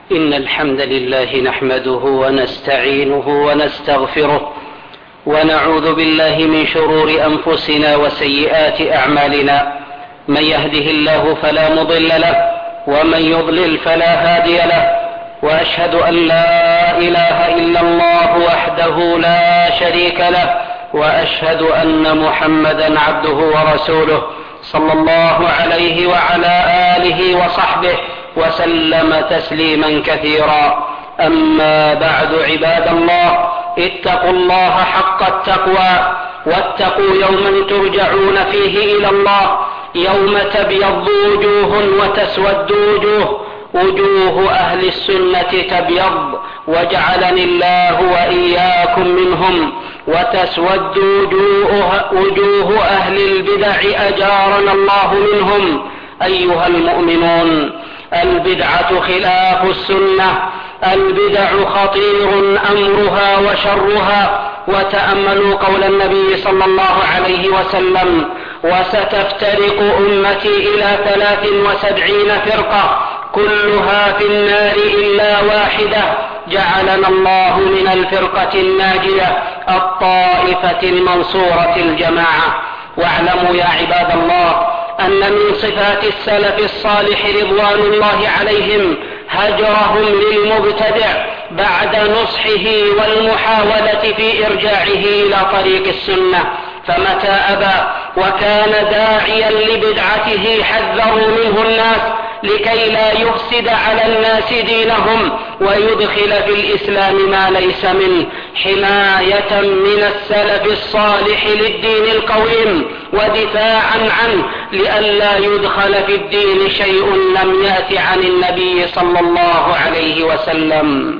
إن الحمد لله نحمده ونستعينه ونستغفره ونعوذ بالله من شرور أنفسنا وسيئات أعمالنا. من يهده الله فلا مضل له ومن يضلل فلا هادي له، وأشهد أن لا إله إلا الله وحده لا شريك له، وأشهد أن محمدا عبده ورسوله صلى الله عليه وعلى آله وصحبه وسلم تسليما كثيرا. أما بعد، عباد الله، اتقوا الله حق التقوى، واتقوا يوما ترجعون فيه إلى الله، يوم تبيض وجوه وتسود وجوه. وجوه أهل السنة تبيض، وجعلني الله وإياكم منهم، وتسود وجوه أهل البدع أجارنا الله منهم. أيها المؤمنون، البدعة خلاف السنة، البدع خطير أمرها وشرها. وتأملوا قول النبي صلى الله عليه وسلم: وستفترق أمتي إلى 73 فرقة كلها في النار إلا واحدة. جعلنا الله من الفرقة الناجية الطائفة المنصورة الجماعة. واعلموا يا عباد الله أن من صفات السلف الصالح رضوان الله عليهم هجرهم للمبتدع بعد نصحه والمحاولة في إرجاعه إلى طريق السنة، فمتى أبى وكان داعيا لبدعته حذروا منه الناس لكي لا يفسد على الناس دينهم ويدخل في الإسلام ما ليس منه، حماية من السلف الصالح للدين القويم ودفاعا عنه لئلا يدخل في الدين شيء لم يأت عن النبي صلى الله عليه وسلم.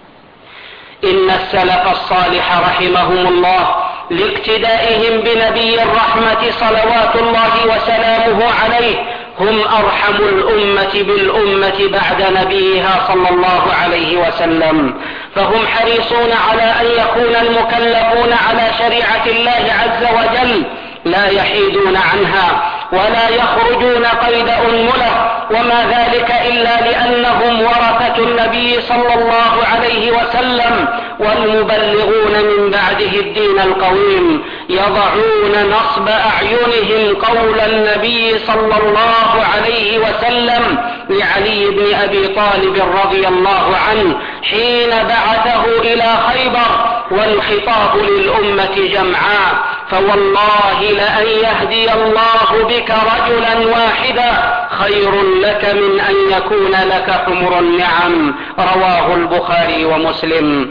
إن السلف الصالح رحمهم الله لاقتدائهم بنبي الرحمة صلوات الله وسلامه عليه هم أرحم الأمة بالأمة بعد نبيها صلى الله عليه وسلم، فهم حريصون على أن يكون المكلفون على شريعة الله عز وجل لا يحيدون عنها ولا يخرجون قيد أنملة، وما ذلك إلا لأنهم ورثة النبي صلى الله عليه وسلم والمبلغون من بعده الدين القويم، يضعون نصب أعينهم قول النبي صلى الله عليه وسلم لعلي بن أبي طالب رضي الله عنه حين بعثه إلى خيبر والخطاب للأمة جمعاء: فوالله لأن يهدي الله بك رجلا واحدا خير لك من أن يكون لك حمر النعم. رواه البخاري ومسلم.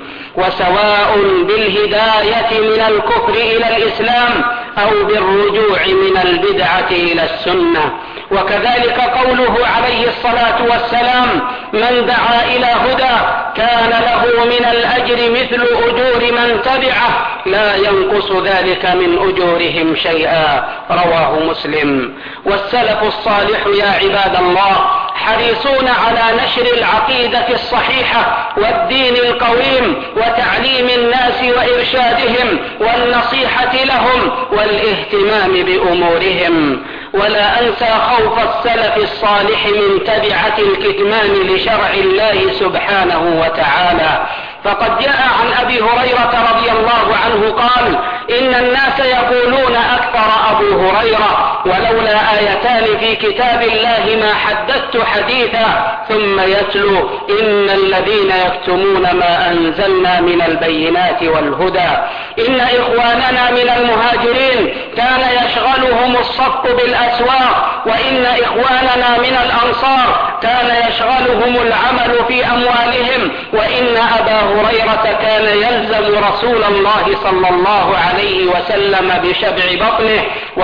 وسواء بالهداية من الكفر إلى الإسلام أو بالرجوع من البدعة إلى السنة. وكذلك قوله عليه الصلاة والسلام: من دعا إلى هدى كان له من الأجر مثل أجور من تبعه لا ينقص ذلك من أجورهم شيئا. رواه مسلم. والسلف الصالح يا عباد الله حريصون على نشر العقيدة الصحيحة والدين القويم وتعليم الناس وإرشادهم والنصيحة لهم والاهتمام بأمورهم. ولا أنسى خوف السلف الصالح من تبعة الكتمان لشرع الله سبحانه وتعالى، فقد جاء عن أبي هريرة رضي الله عنه قال: إن الناس يقولون أكثر أبو هريرة ولولا آيتان في كتاب الله ما حدثت حديثا، ثم يتلو: إن الذين يكتمون ما أنزلنا من البينات والهدى. إن إخواننا من المهاجرين كان يشغلهم الصفق بالأسواق، وإن إخواننا من الأنصار كان يشغلهم العمل في أموالهم، وإن أبا هريرة كان يلزم رسول الله صلى الله عليه وسلم بشبع بطنه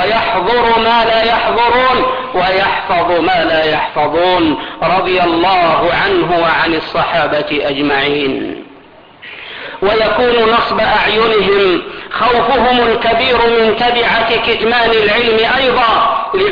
ويحضر ما لا يحضرون ويحفظ ما لا يحفظون، رضي الله عنه وعن الصحابة أجمعين. ويكون نصب أعينهم خوفهم الكبير من تبعة كتمان العلم أيضا، لقول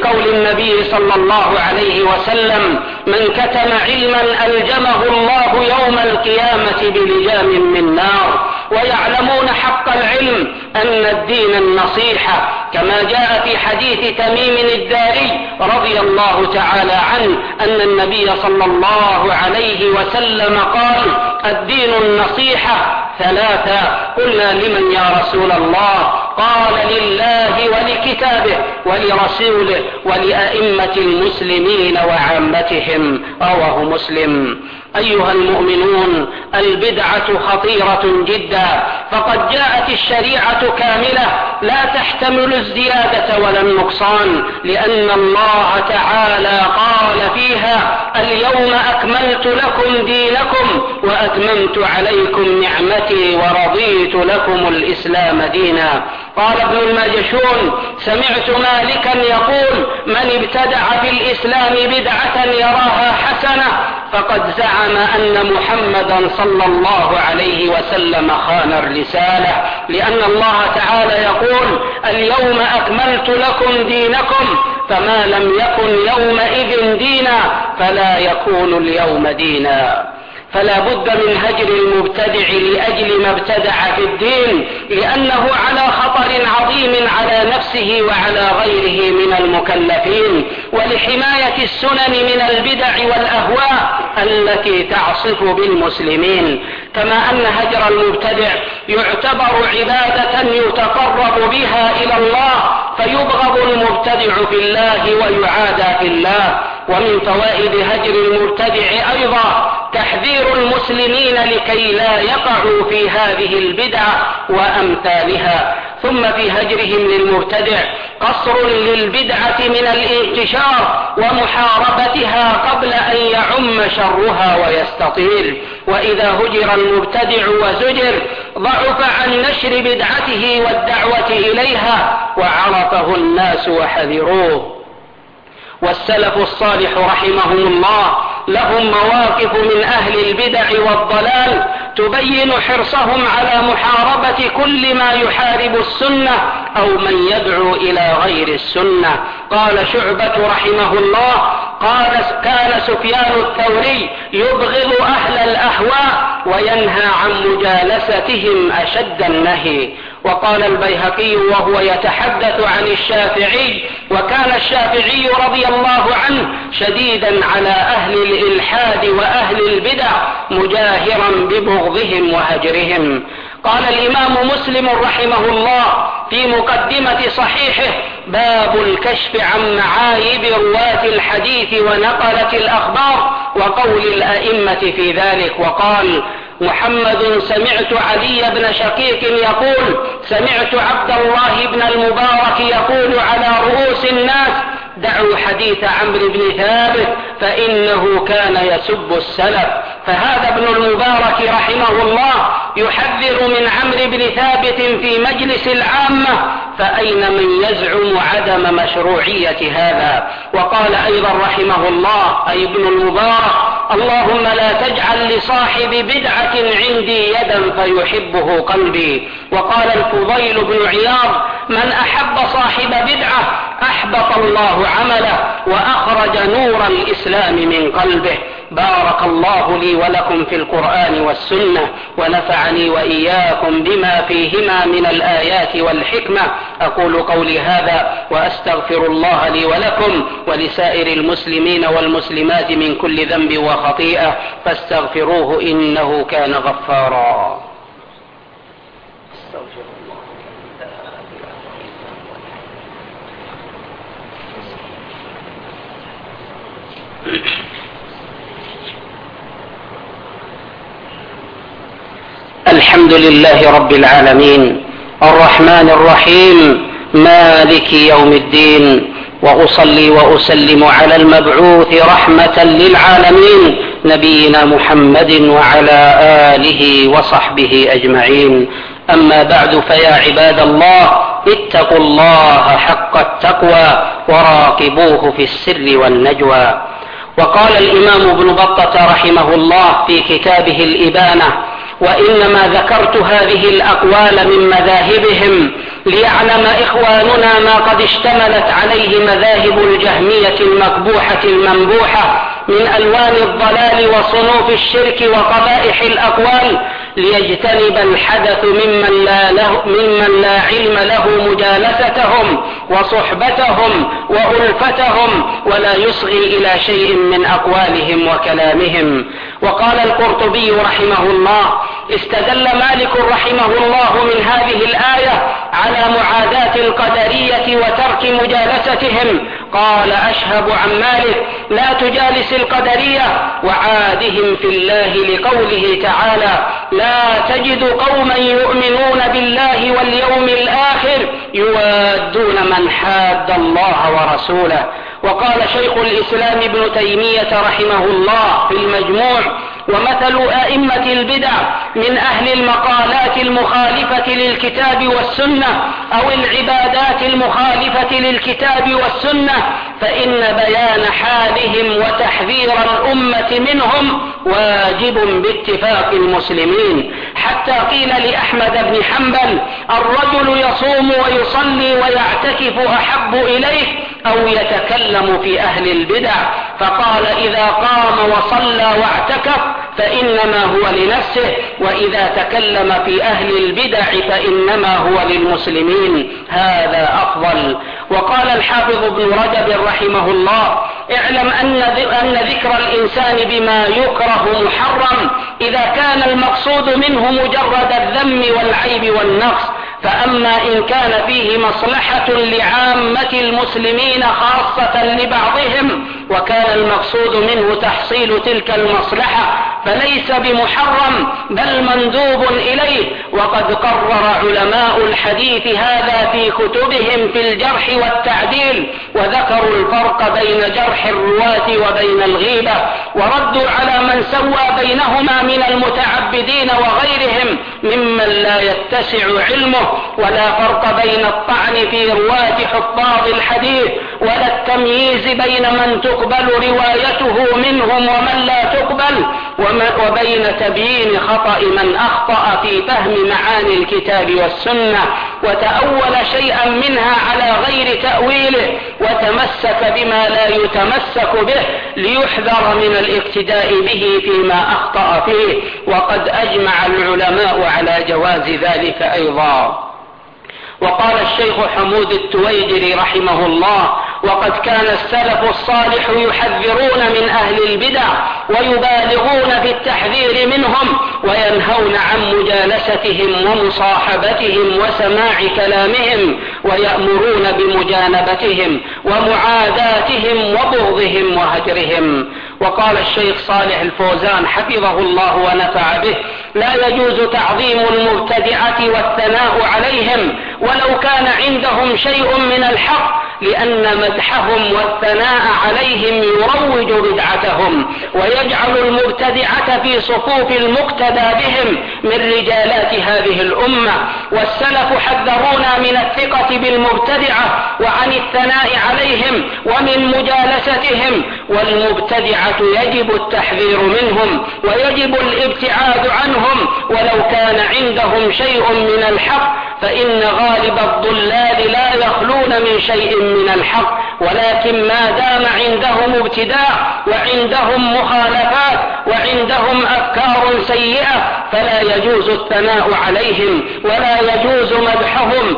قول النبي صلى الله عليه وسلم: من كتم علما ألجمه الله يوم القيامة بلجام من نار. ويعلمون حق العلم أن الدين النصيحة، كما جاء في حديث تميم الداري رضي الله تعالى عنه أن النبي صلى الله عليه وسلم قال: الدين النصيحة ثلاثة. قلنا: لمن يا رسول الله؟ قال: لله ولكتابه ولرسوله ولأئمة المسلمين وعامتهم. رواه مسلم. أيها المؤمنون، البدعة خطيرة جدا، فقد جاءت الشريعة كاملة لا تحتمل الزيادة ولا النقصان، لأن الله تعالى قال فيها: اليوم أكملت لكم دينكم وأتممت عليكم نعمتي ورضيت لكم الإسلام دينا. قال ابن الماجشون: سمعت مالكا يقول: من ابتدع في الإسلام بدعة يراها حسنة فقد زعم أن محمدا صلى الله عليه وسلم خان الرسالة، لأن الله تعالى يقول: اليوم أكملت لكم دينكم، فما لم يكن يومئذ دينا فلا يكون اليوم دينا. فلا بد من هجر المبتدع لأجل ما ابتدع في الدين، لأنه على خطر عظيم على نفسه وعلى غيره من المكلفين، ولحماية السنن من البدع والأهواء التي تعصف بالمسلمين. كما أن هجر المبتدع يعتبر عبادة يتقرب بها إلى الله، فيبغض المبتدع في الله ويعادى في الله. ومن فوائد هجر المبتدع أيضا تحذير المسلمين لكي لا يقعوا في هذه البدع وأمثالها. ثم في هجرهم للمبتدع قصر للبدعة من الانتشار ومحاربتها قبل أن يعم شرها ويستطيل. وإذا هجر المبتدع وزجر ضعف عن نشر بدعته والدعوة إليها وعرفه الناس وحذروه. والسلف الصالح رحمهم الله لهم مواقف من أهل البدع والضلال تبين حرصهم على محاربة كل ما يحارب السنة أو من يدعو إلى غير السنة. قال شعبة رحمه الله: كان سفيان الثوري يبغض أهل الأهواء وينهى عن مجالستهم أشد النهي. وقال البيهقي وهو يتحدث عن الشافعي: وكان الشافعي رضي الله عنه شديدا على أهل الإلحاد وأهل البدع مجاهرا ببغضهم وهجرهم. قال الإمام مسلم رحمه الله في مقدمة صحيحه: باب الكشف عن معايب رواة الحديث ونقلة الأخبار وقول الأئمة في ذلك. وقال محمد: سمعت علي بن شقيق يقول: سمعت عبد الله بن المبارك يقول على رؤوس الناس: دعوا حديث عمرو بن ثابت فإنه كان يسب السلف. فهذا ابن المبارك رحمه الله يحذر من عمرو بن ثابت في مجلس العامة، فأين من يزعم عدم مشروعية هذا؟ وقال أيضا رحمه الله أي ابن المبارك: اللهم لا تجعل لصاحب بدعة عندي يدا فيحبه قلبي. وقال الفضيل بن عياض: من أحب صاحب بدعة أحبط الله عمله وأخرج نور الإسلام من قلبه. بارك الله لي ولكم في القرآن والسنة، ونفعني وإياكم بما فيهما من الآيات والحكمة. أقول قولي هذا وأستغفر الله لي ولكم ولسائر المسلمين والمسلمات من كل ذنب وخطيئة، فاستغفروه إنه كان غفارا. الحمد لله رب العالمين الرحمن الرحيم مالك يوم الدين، وأصلي وأسلم على المبعوث رحمة للعالمين نبينا محمد وعلى آله وصحبه أجمعين. أما بعد، فيا عباد الله، اتقوا الله حق التقوى وراقبوه في السر والنجوى. وقال الإمام ابن بطة رحمه الله في كتابه الإبانة: وإنما ذكرت هذه الأقوال من مذاهبهم ليعلم إخواننا ما قد اشتملت عليه مذاهب الجهمية المكبوحة المنبوحة من ألوان الضلال وصنوف الشرك وقبائح الأقوال، ليجتنب الحدث ممن لا علم له مجالستهم وصحبتهم وألفتهم، ولا يصغي إلى شيء من أقوالهم وكلامهم. وقال القرطبي رحمه الله: استدل مالك رحمه الله من هذه الآية على معاداة القدرية وترك مجالستهم. قال أشهب عن مالك: لا تجالس القدرية وعادهم في الله، لقوله تعالى: لا تجد قوما يؤمنون بالله واليوم الآخر يوادون من حاد الله ورسوله. وقال شيخ الإسلام ابن تيمية رحمه الله في المجموع: ومثل أئمة البدع من أهل المقالات المخالفة للكتاب والسنة أو العبادات المخالفة للكتاب والسنة، فإن بيان حالهم وتحذير الأمة منهم واجب باتفاق المسلمين. حتى قيل لأحمد بن حنبل: الرجل يصوم ويصلي ويعتكف أحب إليه أو يتكلم في أهل البدع؟ فقال: إذا قام وصلى واعتكف فإنما هو لنفسه، وإذا تكلم في أهل البدع فإنما هو للمسلمين، هذا أفضل. وقال الحافظ ابن رجب رحمه الله: اعلم أن ذكر الإنسان بما يكره محرم إذا كان المقصود منه مجرد الذم والعيب والنقص، فأما إن كان فيه مصلحة لعامة المسلمين خاصة لبعضهم وكان المقصود منه تحصيل تلك المصلحة فليس بمحرم بل مندوب إليه. وقد قرر علماء الحديث هذا في كتبهم في الجرح والتعديل، وذكروا الفرق بين جرح الرواة وبين الغيبة، وردوا على من سوى بينهما من المتعبدين وغيرهم ممن لا يتسع علمه، ولا فرق بين الطعن في رواة حفاظ الحديث ولا التمييز بين من تقبل روايته منهم ومن لا تقبل، وبين تبيين خطأ من أخطأ في فهم معاني الكتاب والسنة وتأول شيئا منها على غير تأويله وتمسك بما لا يتمسك به ليحذر من الاقتداء به فيما أخطأ فيه. وقد أجمع العلماء على جواز ذلك أيضا. وقال الشيخ حمود التويجري رحمه الله: وقد كان السلف الصالح يحذرون من أهل البدع ويبالغون في التحذير منهم وينهون عن مجالستهم ومصاحبتهم وسماع كلامهم، ويأمرون بمجانبتهم ومعاداتهم وبغضهم وهجرهم. وقال الشيخ صالح الفوزان حفظه الله ونفع به: لا يجوز تعظيم المبتدعة والثناء عليهم ولو كان عندهم شيء من الحق، لأن مدحهم والثناء عليهم يروج بدعتهم ويجعل المبتدعة في صفوف المقتدى بهم من رجالات هذه الأمة. والسلف حذرونا من الثقة بالمبتدعة وعن الثناء عليهم ومن مجالستهم، والمبتدعة يجب التحذير منهم ويجب الابتعاد عنهم ولو كان عندهم شيء من الحق، فإن غالب الضلال لا يخلون من شيء من الحق، ولكن ما دام عندهم ابتداع وعندهم مخالفات وعندهم أفكار سيئة فلا يجوز الثناء عليهم ولا يجوز مدحهم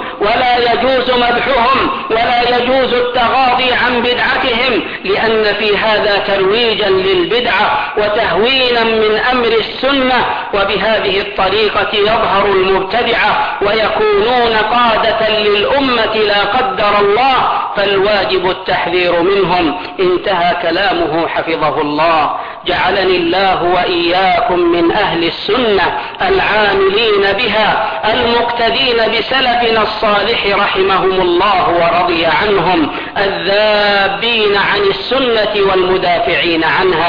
ولا يجوز التغاضي عن بدعتهم، لأن في هذا ترويجا للبدعة وتهوينا من أمر السنة، وبهذه الطريقة يظهر المبتدعة ويكونون قادة للأمة لا قدر الله، فالواجب التحذير منهم. انتهى كلامه حفظه الله. جعلني الله وإياكم من أهل السنة العاملين بها المقتدين بسلفنا الصالح رحمهم الله ورضي عنهم، الذابين عن السنة والمدافعين عنها،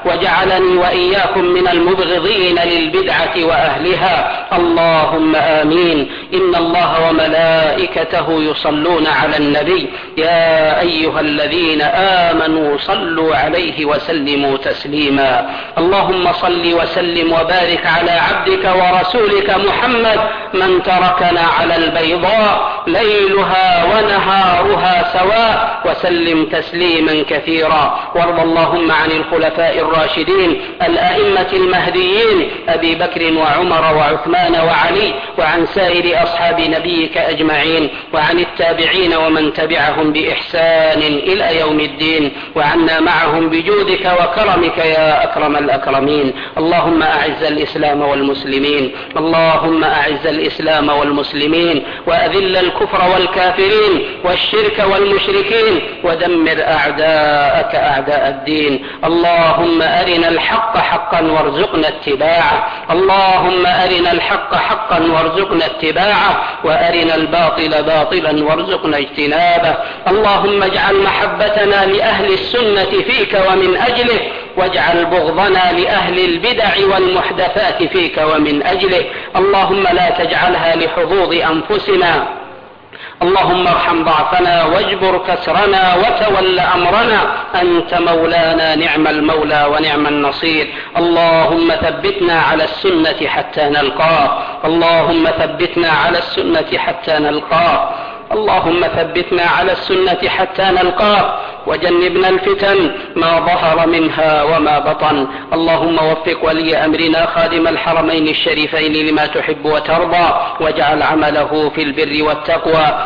وجعلني وإياكم من المبغضين للبدعة وأهلها. اللهم آمين. إن الله وملائكته يصلون على النبي يا أيها الذين آمنوا صلوا عليه وسلموا تسليما. اللهم صل وسلم وبارك على عبدك ورسولك محمد من تركنا على البيضاء ليلها ونهارها سواء وسلم تسليما كثيرا. وارض اللهم عن الخلفاء الراشدين الأئمة المهديين أبي بكر وعمر وعثمان وعلي وعن سائر أصحاب نبيك أجمعين وعن التابعين ومن تبعهم بإحسان إلى يوم الدين وعنا معهم بجودك وكرمك يا أكرم الأكرمين. اللهم أعز الإسلام والمسلمين. اللهم أعز الإسلام والمسلمين وأذل الكفر والكافرين والشرك والمشركين ودمر أعداءك أعداء الدين. اللهم أرنا الحق حقا وارزقنا اتباعه. اللهم أرنا الحق حقا وارزقنا اتباعه وأرنا الباطل باطلا وارزقنا اجتنابه. اللهم اجعل محبتنا لأهل السنة فيك ومن أجله واجعل بغضنا لأهل البدع والمحدثات فيك ومن أجله. اللهم لا تجعلها لحظوظ أنفسنا. اللهم ارحم ضعفنا واجبر كسرنا وتول أمرنا. أنت مولانا نعم المولى ونعم النصير. اللهم ثبتنا على السنة حتى نلقاه. اللهم ثبتنا على السنة حتى نلقاه. اللهم ثبتنا على السنة حتى نلقاه وجنبنا الفتن ما ظهر منها وما بطن. اللهم وفق ولي أمرنا خادم الحرمين الشريفين لما تحب وترضى واجعل عمله في البر والتقوى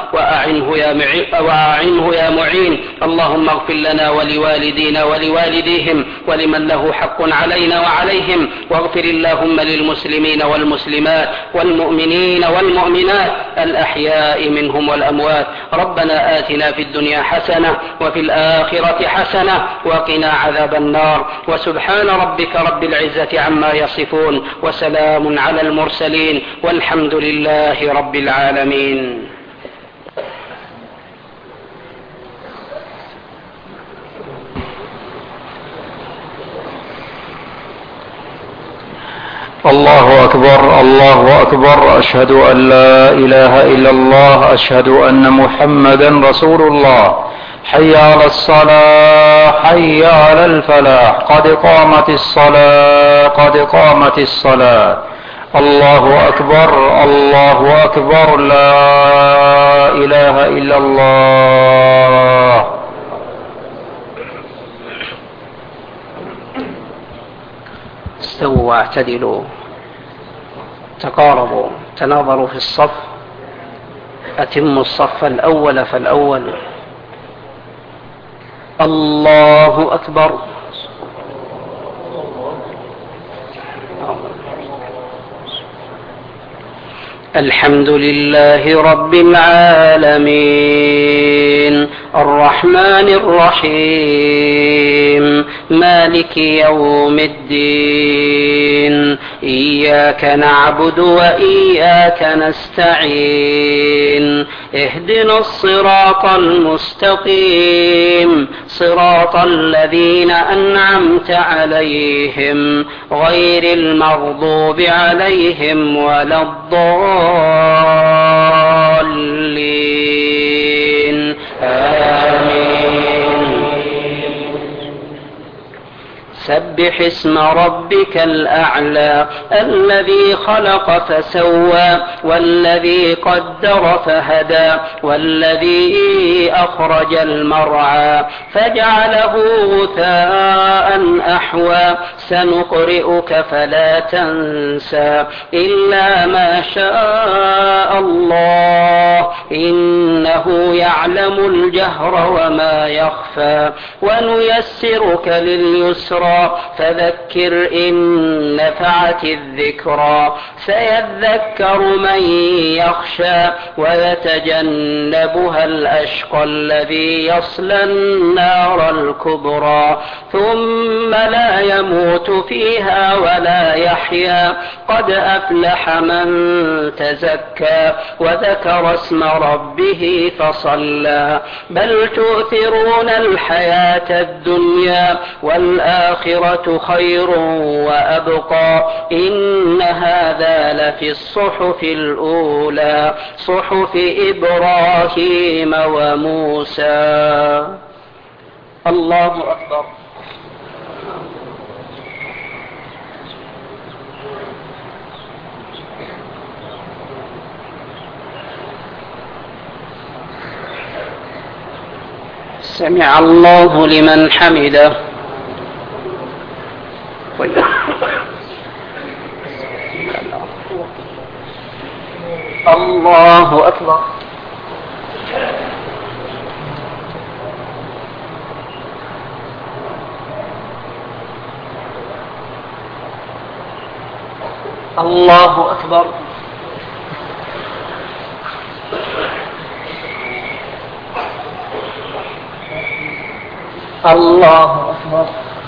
وأعنه يا معين. اللهم اغفر لنا ولوالدينا ولوالديهم ولمن له حق علينا وعليهم. واغفر اللهم للمسلمين والمسلمات والمؤمنين والمؤمنات الأحياء منهم والأموات. ربنا آتنا في الدنيا حسنة وفي الآخرة حسنة وقنا عذاب النار. وسبحان ربك رب العزة عما يصفون وسلام على المرسلين والحمد لله رب العالمين. الله أكبر الله أكبر. أشهد أن لا إله إلا الله. أشهد أن محمدا رسول الله. حي على الصلاة حي على الفلاح. قد قامت الصلاة قد قامت الصلاة. الله أكبر الله أكبر. لا إله إلا الله. استووا واعتدلوا تقاربوا تناظروا في الصف. أتموا الصف الأول فالأول. الله أكبر. الحمد لله رب العالمين الرحمن الرحيم مالك يوم الدين. إياك نعبد وإياك نستعين. اهدنا الصراط المستقيم صراط الذين أنعمت عليهم غير المغضوب عليهم ولا الضالين. آمين. سبح اسم ربك الأعلى الذي خلق فسوى والذي قدر فهدى والذي أخرج المرعى فجعله غثاء أحوى. سنقرئك فلا تنسى إلا ما شاء الله إنه يعلم الجهر وما يخفى. ونيسرك لليسرى فذكر إن نفعت الذكرى. سيذكر من يخشى ويتجنبها الأشقى الذي يصلى النار الكبرى ثم لا يموت فيها ولا يحيا قد أفلح من تزكى وذكر اسم ربه فصلى بل تؤثرون الحياة الدنيا والآخرة خير وأبقى إن هذا لفي الصحف الأولى صحف إبراهيم وموسى. الله أكبر. سمع الله لمن حمده. الله أكبر. الله أكبر. الله أكبر.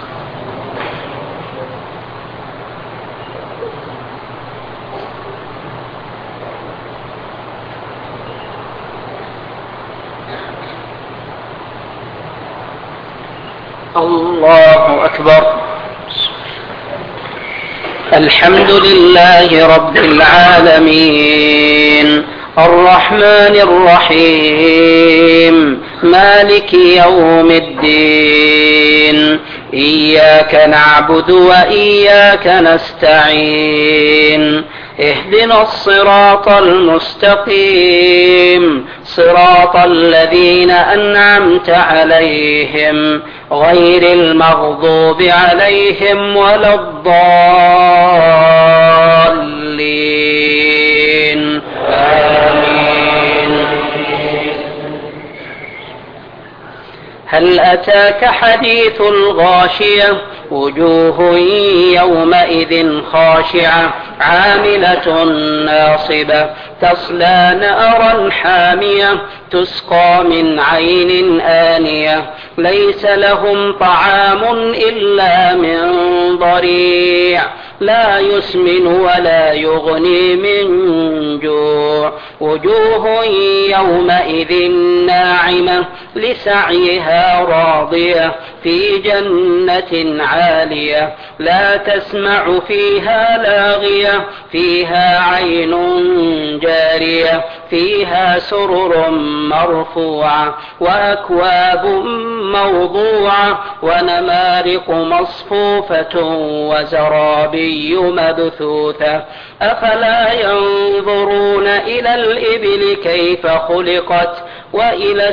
الله أكبر. الحمد لله رب العالمين الرحمن الرحيم مالك يوم الدين إياك نعبد وإياك نستعين اهدنا الصراط المستقيم صراط الذين أنعمت عليهم غير المغضوب عليهم ولا الضالين آمين. هل أتاك حديث الغاشية وجوه يومئذ خاشعة عاملة ناصبة تصلى نارا حامية تسقى من عين آنية ليس لهم طعام إلا من ضريع لا يسمن ولا يغني من جوع وجوه يومئذ ناعمة لسعيها راضية في جنة عالية لا تسمع فيها لاغية فيها عين جارية فيها سرر مرفوعة وأكواب موضوعة ونمارق مصفوفة وزرابي مبثوثة أفلا ينظرون إلى الإبل كيف خلقت وإلى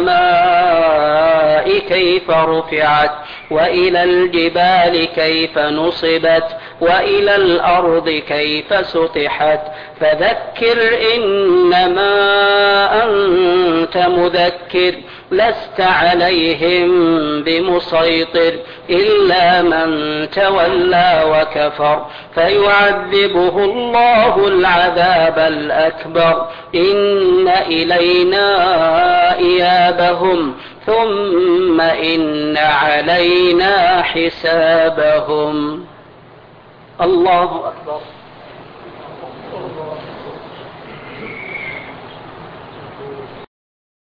السماء كيف رفعت وإلى الجبال كيف نصبت وإلى الأرض كيف سطحت فذكر إنما أنت مذكر لست عليهم بمسيطر إلا من تولى وكفر فيعذبه الله العذاب الأكبر إن إلينا إيابهم ثم إن علينا حسابهم. الله أكبر.